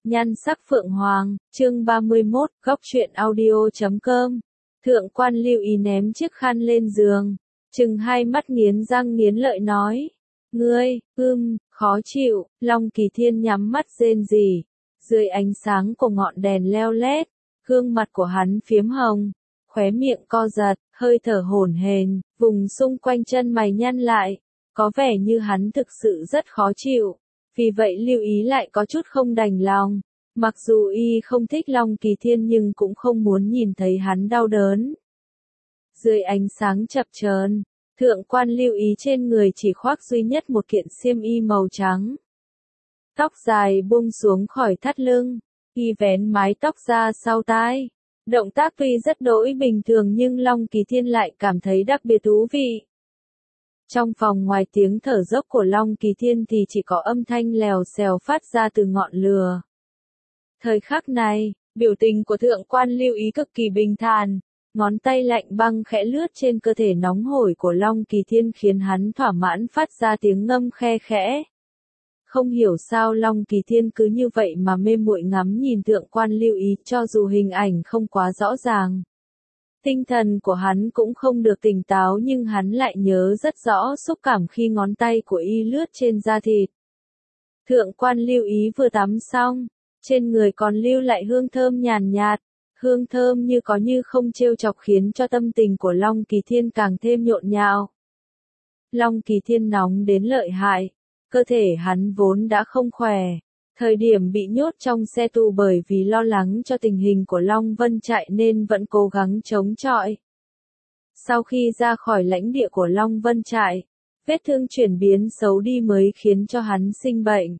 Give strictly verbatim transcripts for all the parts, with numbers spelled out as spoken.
Nhan sắc phượng hoàng, chương ba mươi mốt, góc truyện audio chấm com. Thượng quan Lưu Ý ném chiếc khăn lên giường, chừng hai mắt nghiến răng nghiến lợi nói. Ngươi, ưm, khó chịu, Long Kỳ Thiên nhắm mắt rên rỉ. Dưới ánh sáng của ngọn đèn leo lét, gương mặt của hắn phiếm hồng, khóe miệng co giật, hơi thở hổn hển, vùng xung quanh chân mày nhăn lại, có vẻ như hắn thực sự rất khó chịu. Vì vậy Lưu Ý lại có chút không đành lòng, mặc dù y không thích Long Kỳ Thiên nhưng cũng không muốn nhìn thấy hắn đau đớn. Dưới ánh sáng chập chờn, thượng quan Lưu Ý trên người chỉ khoác duy nhất một kiện xiêm y màu trắng. Tóc dài buông xuống khỏi thắt lưng, y vén mái tóc ra sau tai. Động tác tuy rất đỗi bình thường nhưng Long Kỳ Thiên lại cảm thấy đặc biệt thú vị. Trong phòng ngoài tiếng thở dốc của Long Kỳ Thiên thì chỉ có âm thanh lèo xèo phát ra từ ngọn lửa. Thời khắc này, biểu tình của thượng quan Lưu Ý cực kỳ bình thản, ngón tay lạnh băng khẽ lướt trên cơ thể nóng hổi của Long Kỳ Thiên khiến hắn thỏa mãn phát ra tiếng ngâm khe khẽ. Không hiểu sao Long Kỳ Thiên cứ như vậy mà mê muội ngắm nhìn thượng quan Lưu Ý cho dù hình ảnh không quá rõ ràng. Tinh thần của hắn cũng không được tỉnh táo nhưng hắn lại nhớ rất rõ xúc cảm khi ngón tay của y lướt trên da thịt. Thượng quan Lưu Ý vừa tắm xong, trên người còn lưu lại hương thơm nhàn nhạt, hương thơm như có như không trêu chọc khiến cho tâm tình của Long Kỳ Thiên càng thêm nhộn nhạo. Long Kỳ Thiên nóng đến lợi hại, cơ thể hắn vốn đã không khỏe. Thời điểm bị nhốt trong xe tù bởi vì lo lắng cho tình hình của Long Vân Trại nên vẫn cố gắng chống chọi. Sau khi ra khỏi lãnh địa của Long Vân Trại, vết thương chuyển biến xấu đi mới khiến cho hắn sinh bệnh.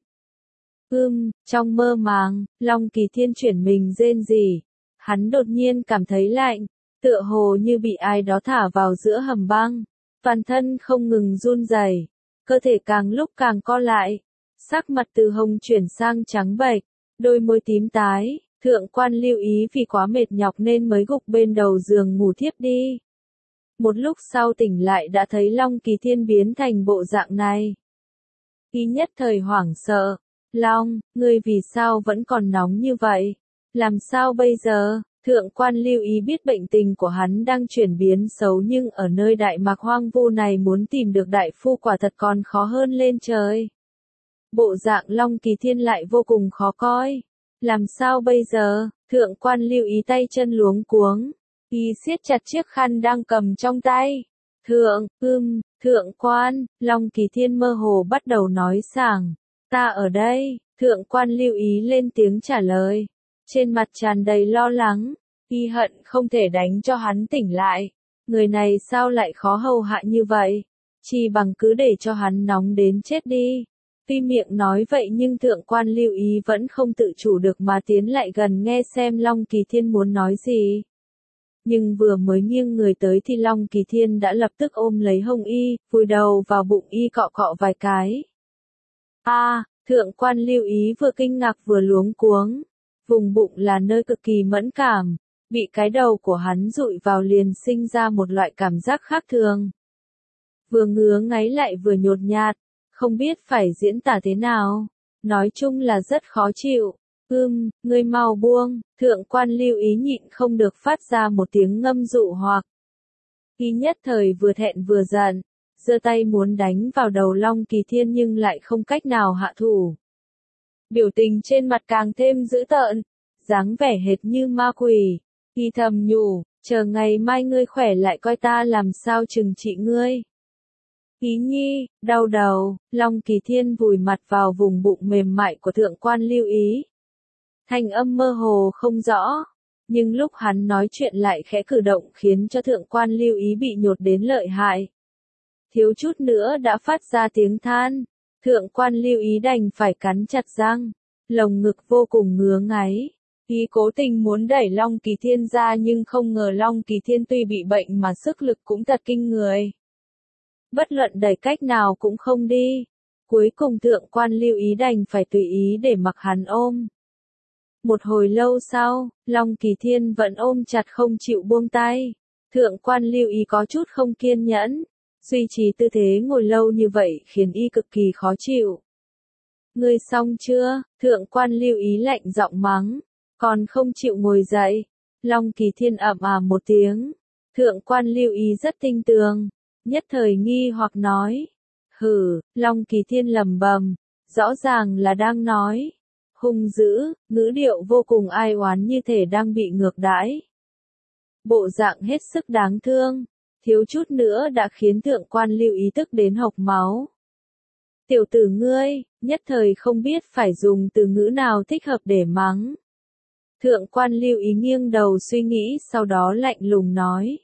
Ưm, trong mơ màng, Long Kỳ Thiên chuyển mình rên rỉ. Hắn đột nhiên cảm thấy lạnh, tựa hồ như bị ai đó thả vào giữa hầm băng. Toàn thân không ngừng run rẩy, cơ thể càng lúc càng co lại. Sắc mặt từ hồng chuyển sang trắng bệch, đôi môi tím tái, thượng quan Lưu Ý vì quá mệt nhọc nên mới gục bên đầu giường ngủ thiếp đi. Một lúc sau tỉnh lại đã thấy Long Kỳ Thiên biến thành bộ dạng này. Y nhất thời hoảng sợ, Long, ngươi vì sao vẫn còn nóng như vậy? Làm sao bây giờ? Thượng quan Lưu Ý biết bệnh tình của hắn đang chuyển biến xấu nhưng ở nơi Đại Mạc hoang vu này muốn tìm được đại phu quả thật còn khó hơn lên trời. Bộ dạng Long Kỳ Thiên lại vô cùng khó coi. Làm sao bây giờ? Thượng quan Lưu Ý tay chân luống cuống. Y siết chặt chiếc khăn đang cầm trong tay. Thượng, ưm, thượng quan, Long Kỳ Thiên mơ hồ bắt đầu nói sảng. Ta ở đây, thượng quan Lưu Ý lên tiếng trả lời. Trên mặt tràn đầy lo lắng. Y hận không thể đánh cho hắn tỉnh lại. Người này sao lại khó hầu hạ như vậy? Chỉ bằng cứ để cho hắn nóng đến chết đi. Tuy miệng nói vậy nhưng thượng quan Lưu Ý vẫn không tự chủ được mà tiến lại gần nghe xem Long Kỳ Thiên muốn nói gì. Nhưng vừa mới nghiêng người tới thì Long Kỳ Thiên đã lập tức ôm lấy hông y, vùi đầu vào bụng y cọ cọ vài cái. A, à, thượng quan Lưu Ý vừa kinh ngạc vừa luống cuống. Vùng bụng là nơi cực kỳ mẫn cảm, bị cái đầu của hắn dụi vào liền sinh ra một loại cảm giác khác thường. Vừa ngứa ngáy lại vừa nhột nhạt. Không biết phải diễn tả thế nào, nói chung là rất khó chịu. Ưm, ngươi mau buông, thượng quan Lưu Ý nhịn không được phát ra một tiếng ngâm dụ hoặc. Y nhất thời vừa thẹn vừa giận, giơ tay muốn đánh vào đầu Long Kỳ Thiên nhưng lại không cách nào hạ thủ. Biểu tình trên mặt càng thêm dữ tợn, dáng vẻ hệt như ma quỷ. Y thầm nhủ, chờ ngày mai ngươi khỏe lại coi ta làm sao trừng trị ngươi. Ý nhi, đau đầu, Long Kỳ Thiên vùi mặt vào vùng bụng mềm mại của thượng quan Lưu Ý. Thanh âm mơ hồ không rõ, nhưng lúc hắn nói chuyện lại khẽ cử động khiến cho thượng quan Lưu Ý bị nhột đến lợi hại. Thiếu chút nữa đã phát ra tiếng than, thượng quan Lưu Ý đành phải cắn chặt răng, lồng ngực vô cùng ngứa ngáy. Y cố tình muốn đẩy Long Kỳ Thiên ra nhưng không ngờ Long Kỳ Thiên tuy bị bệnh mà sức lực cũng thật kinh người. Bất luận đẩy cách nào cũng không đi. Cuối cùng thượng quan Lưu Ý đành phải tùy ý để mặc hắn ôm. Một hồi lâu sau, Long Kỳ Thiên vẫn ôm chặt không chịu buông tay. Thượng quan Lưu Ý có chút không kiên nhẫn. Duy trì tư thế ngồi lâu như vậy khiến y cực kỳ khó chịu. Ngươi xong chưa? Thượng quan Lưu Ý lạnh giọng mắng, còn không chịu ngồi dậy. Long Kỳ Thiên ậm à một tiếng. Thượng quan Lưu Ý rất tinh tường, nhất thời nghi hoặc nói. Hử, Long Kỳ Thiên lẩm bẩm, rõ ràng là đang nói. Hung dữ, ngữ điệu vô cùng ai oán như thể đang bị ngược đãi. Bộ dạng hết sức đáng thương, thiếu chút nữa đã khiến thượng quan Lưu Ý tức đến hộc máu. Tiểu tử ngươi, nhất thời không biết phải dùng từ ngữ nào thích hợp để mắng. Thượng quan Lưu Ý nghiêng đầu suy nghĩ sau đó lạnh lùng nói.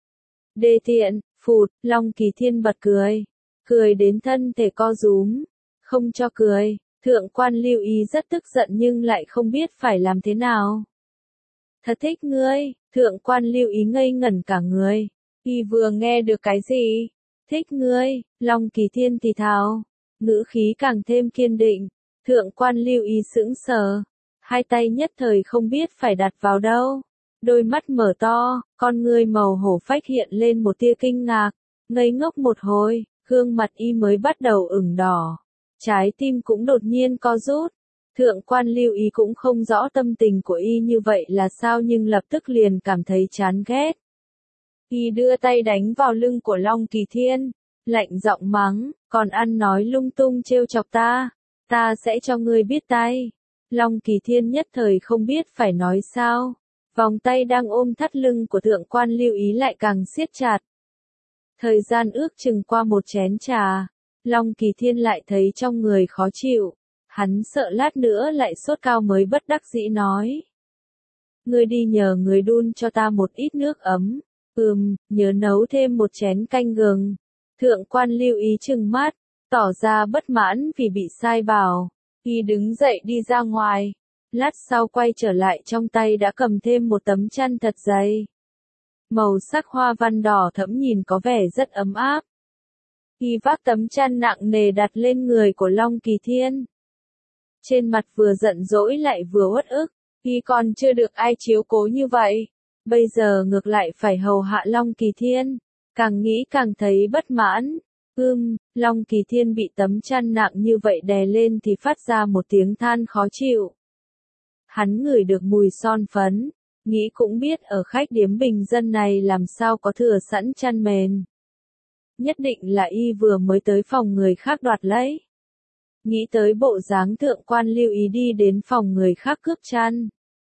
Đê tiện, phụt, Long Kỳ Thiên bật cười. Cười đến thân thể co rúm. Không cho cười, thượng quan Lưu Ý rất tức giận nhưng lại không biết phải làm thế nào. Thật thích ngươi, thượng quan Lưu Ý ngây ngẩn cả người. Y vừa nghe được cái gì? Thích ngươi, Long Kỳ Thiên thì thào. Ngữ khí càng thêm kiên định. Thượng quan Lưu Ý sững sờ. Hai tay nhất thời không biết phải đặt vào đâu. Đôi mắt mở to, con ngươi màu hổ phách hiện lên một tia kinh ngạc. Ngây ngốc một hồi, gương mặt y mới bắt đầu ửng đỏ. Trái tim cũng đột nhiên co rút. Thượng quan Lưu Ý cũng không rõ tâm tình của y như vậy là sao nhưng lập tức liền cảm thấy chán ghét. Y đưa tay đánh vào lưng của Long Kỳ Thiên, lạnh giọng mắng, còn ăn nói lung tung trêu chọc ta, ta sẽ cho ngươi biết tay. Long Kỳ Thiên nhất thời không biết phải nói sao, vòng tay đang ôm thắt lưng của thượng quan Lưu Ý lại càng siết chặt. Thời gian ước chừng qua một chén trà, Long Kỳ Thiên lại thấy trong người khó chịu, hắn sợ lát nữa lại sốt cao mới bất đắc dĩ nói. Ngươi đi nhờ người đun cho ta một ít nước ấm, ừm, nhớ nấu thêm một chén canh gừng. Thượng quan Lưu Ý trừng mắt, tỏ ra bất mãn vì bị sai bảo. Y đứng dậy đi ra ngoài, lát sau quay trở lại trong tay đã cầm thêm một tấm chăn thật dày. Màu sắc hoa văn đỏ thẫm nhìn có vẻ rất ấm áp. Y vác tấm chăn nặng nề đặt lên người của Long Kỳ Thiên. Trên mặt vừa giận dỗi lại vừa uất ức, y còn chưa được ai chiếu cố như vậy. Bây giờ ngược lại phải hầu hạ Long Kỳ Thiên, càng nghĩ càng thấy bất mãn. Ưm, Long Kỳ Thiên bị tấm chăn nặng như vậy đè lên thì phát ra một tiếng than khó chịu. Hắn ngửi được mùi son phấn, nghĩ cũng biết ở khách điếm bình dân này làm sao có thừa sẵn chăn mền. Nhất định là y vừa mới tới phòng người khác đoạt lấy. Nghĩ tới bộ dáng thượng quan Lưu Ý đi đến phòng người khác cướp chăn.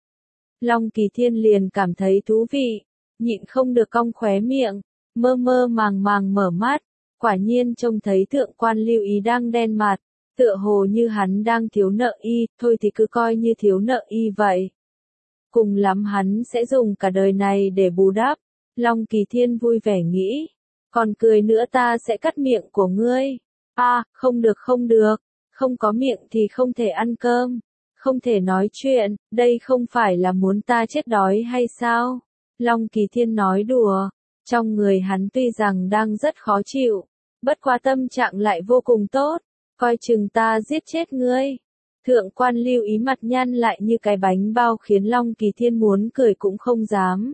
Long Kỳ Thiên liền cảm thấy thú vị, nhịn không được cong khóe miệng, mơ mơ màng màng mở mắt. Quả nhiên trông thấy thượng quan Lưu Ý đang đen mặt, tựa hồ như hắn đang thiếu nợ y, thôi thì cứ coi như thiếu nợ y vậy. Cùng lắm hắn sẽ dùng cả đời này để bù đắp. Long Kỳ Thiên vui vẻ nghĩ, còn cười nữa ta sẽ cắt miệng của ngươi. A, à, không được không được, không có miệng thì không thể ăn cơm, không thể nói chuyện, đây không phải là muốn ta chết đói hay sao? Long Kỳ Thiên nói đùa. Trong người hắn tuy rằng đang rất khó chịu, bất qua tâm trạng lại vô cùng tốt, coi chừng ta giết chết ngươi. Thượng quan Lưu Ý mặt nhăn lại như cái bánh bao khiến Long Kỳ Thiên muốn cười cũng không dám.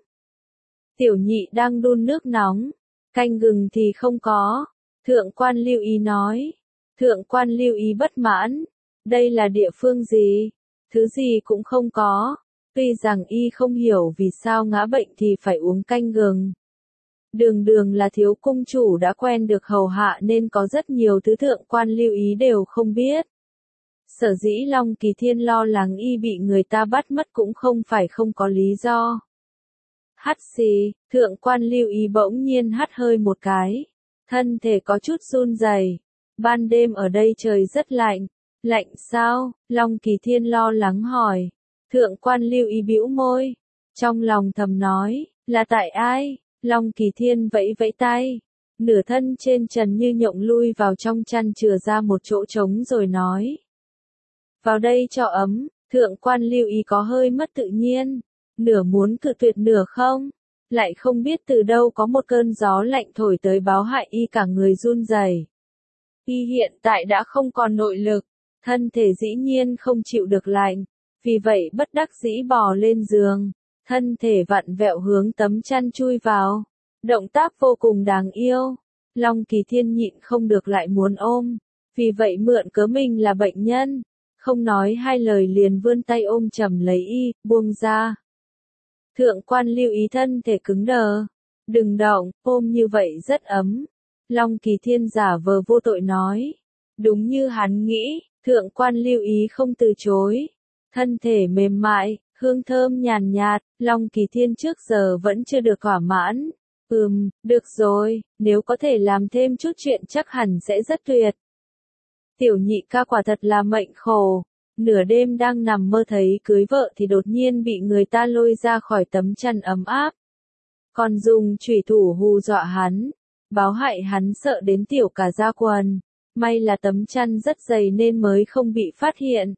Tiểu nhị đang đun nước nóng, canh gừng thì không có. Thượng quan Lưu Ý nói. Thượng quan Lưu Ý bất mãn. Đây là địa phương gì? Thứ gì cũng không có. Tuy rằng y không hiểu vì sao ngã bệnh thì phải uống canh gừng. Đường đường là thiếu cung chủ đã quen được hầu hạ nên có rất nhiều thứ thượng quan Lưu Ý đều không biết. Sở dĩ Long Kỳ Thiên lo lắng y bị người ta bắt mất cũng không phải không có lý do. Hắt xì, thượng quan Lưu Ý bỗng nhiên hắt hơi một cái. Thân thể có chút run rẩy. Ban đêm ở đây trời rất lạnh. Lạnh sao? Long Kỳ Thiên lo lắng hỏi. Thượng quan Lưu Ý bĩu môi. Trong lòng thầm nói, là tại ai? Long Kỳ Thiên vẫy vẫy tay. Nửa thân trên trần như nhộng lui vào trong chăn chừa ra một chỗ trống rồi nói. Vào đây cho ấm. Thượng quan Lưu Ý có hơi mất tự nhiên. Nửa muốn cự tuyệt nửa không. Lại không biết từ đâu có một cơn gió lạnh thổi tới báo hại y cả người run rẩy. Y hiện tại đã không còn nội lực. Thân thể dĩ nhiên không chịu được lạnh. Vì vậy bất đắc dĩ bò lên giường. Thân thể vặn vẹo hướng tấm chăn chui vào. Động tác vô cùng đáng yêu. Long Kỳ Thiên nhịn không được lại muốn ôm. Vì vậy mượn cớ mình là bệnh nhân, không nói hai lời liền vươn tay ôm chầm lấy y, buông ra. Thượng quan Lưu Ý thân thể cứng đờ. Đừng động, ôm như vậy rất ấm. Long Kỳ Thiên giả vờ vô tội nói. Đúng như hắn nghĩ, thượng quan Lưu Ý không từ chối. Thân thể mềm mại, hương thơm nhàn nhạt, Long Kỳ Thiên trước giờ vẫn chưa được thỏa mãn. Ừm, được rồi, nếu có thể làm thêm chút chuyện chắc hẳn sẽ rất tuyệt. Tiểu nhị ca quả thật là mệnh khổ. Nửa đêm đang nằm mơ thấy cưới vợ thì đột nhiên bị người ta lôi ra khỏi tấm chăn ấm áp. Còn dùng chủy thủ hù dọa hắn, báo hại hắn sợ đến tiểu cả da quần. May là tấm chăn rất dày nên mới không bị phát hiện.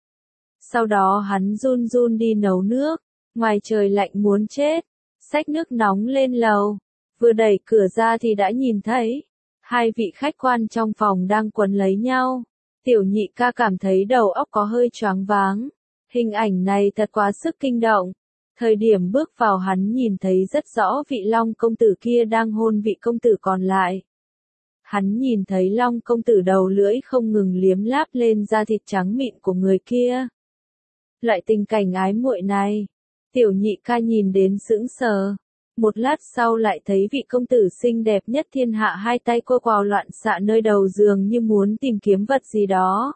Sau đó hắn run run đi nấu nước, ngoài trời lạnh muốn chết, xách nước nóng lên lầu, vừa đẩy cửa ra thì đã nhìn thấy, hai vị khách quan trong phòng đang quấn lấy nhau. Tiểu nhị ca cảm thấy đầu óc có hơi choáng váng, hình ảnh này thật quá sức kinh động. Thời điểm bước vào hắn nhìn thấy rất rõ vị Long công tử kia đang hôn vị công tử còn lại. Hắn nhìn thấy Long công tử đầu lưỡi không ngừng liếm láp lên da thịt trắng mịn của người kia. Loại tình cảnh ái muội này, tiểu nhị ca nhìn đến sững sờ. Một lát sau lại thấy vị công tử xinh đẹp nhất thiên hạ hai tay cô quào loạn xạ nơi đầu giường như muốn tìm kiếm vật gì đó.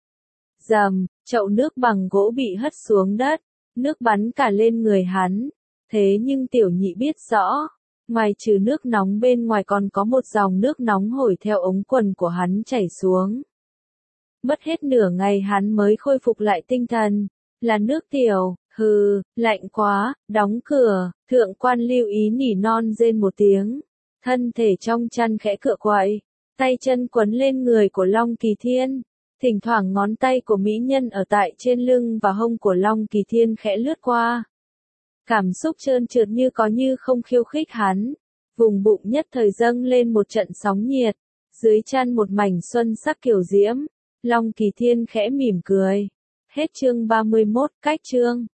Rầm, chậu nước bằng gỗ bị hất xuống đất, nước bắn cả lên người hắn. Thế nhưng tiểu nhị biết rõ, ngoài trừ nước nóng bên ngoài còn có một dòng nước nóng hổi theo ống quần của hắn chảy xuống. Mất hết nửa ngày hắn mới khôi phục lại tinh thần. Là nước tiểu, hừ, lạnh quá, đóng cửa, thượng quan Lưu Ý nỉ non rên một tiếng. Thân thể trong chăn khẽ cựa quậy, tay chân quấn lên người của Long Kỳ Thiên. Thỉnh thoảng ngón tay của mỹ nhân ở tại trên lưng và hông của Long Kỳ Thiên khẽ lướt qua. Cảm xúc trơn trượt như có như không khiêu khích hắn. Vùng bụng nhất thời dâng lên một trận sóng nhiệt. Dưới chăn một mảnh xuân sắc kiều diễm. Long Kỳ Thiên khẽ mỉm cười. Hết chương ba mươi mốt, cách chương.